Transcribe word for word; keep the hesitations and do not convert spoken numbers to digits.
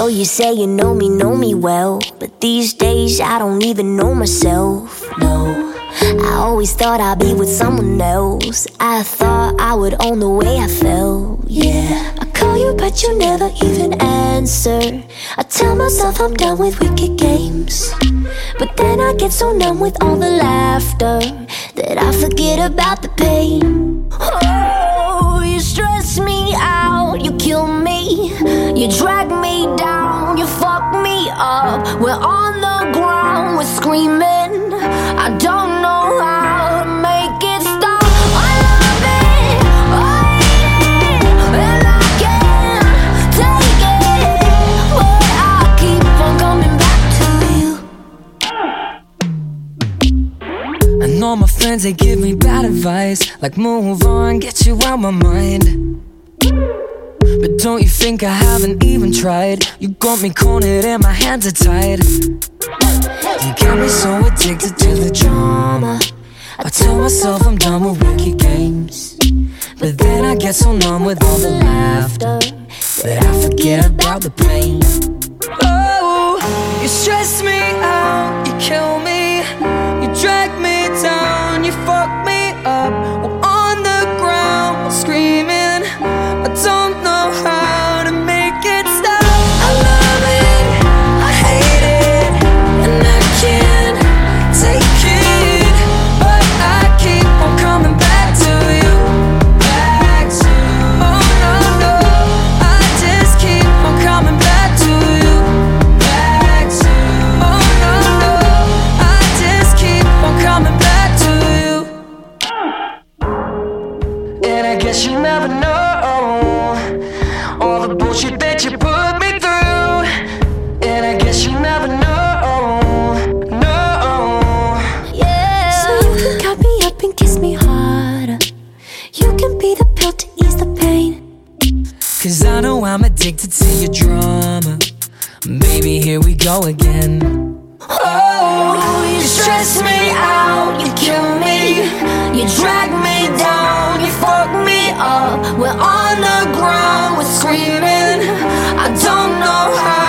know you say you know me, know me well, but these days I don't even know myself, no. I always thought I'd be with someone else. I thought I would own the way I felt, yeah. I call you but you never even answer. I tell myself I'm done with wicked games, but then I get so numb with all the laughter that I forget about the pain. Oh, you stress me out, you kill me, you drag me down, you fuck me up. We're on the ground, we're screaming. I don't know how to make it stop. I love it, I hate it, and I can't take it, but I keep on coming back to you. I know my friends, they give me bad advice, like move on, get you out my mind. But don't you think I haven't even tried? You got me cornered and my hands are tied. You got me so addicted to the drama. I tell myself I'm done with wicked games, but then I get so numb with all the laughter that I forget about the pain. Oh, you stress me out, you kill me, you drag me down, you fuck me up. We're on the ground, screaming. I don't know how to make it stop. I love it, I hate it, and I can't take it, but I keep on coming back to you. Back to you. Oh no, no, I just keep on coming back to you. Back to you. Oh no, no, I just keep on coming back to you. And I guess you never know all the bullshit that you put me through. And I guess you never know, no. Yeah. So you can cut me up and kiss me harder. You can be the pill to ease the pain. Cause I know I'm addicted to your drama. Baby, here we go again. Oh, you stress me out, you kill me, you drag me down, you fuck me up. We're on the ground, we're screaming. I don't know how